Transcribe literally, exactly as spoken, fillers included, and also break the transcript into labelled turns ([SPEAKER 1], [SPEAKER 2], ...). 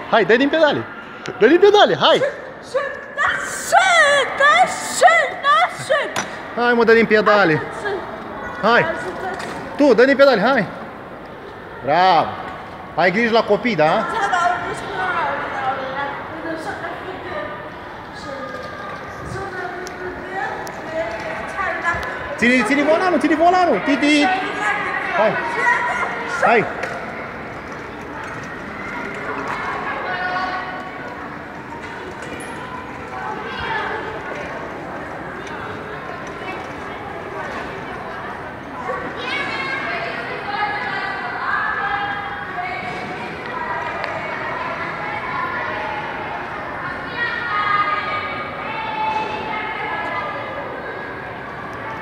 [SPEAKER 1] Hai, dă din pedale. Dă din pedale, hai. Hai, mă, dă din pedale. Hai. Tu, dă din pedale, hai. Bravo. Ai grijă la copii, da? Ține, ține volanul, ține volanul. Titi. Hai. Hai.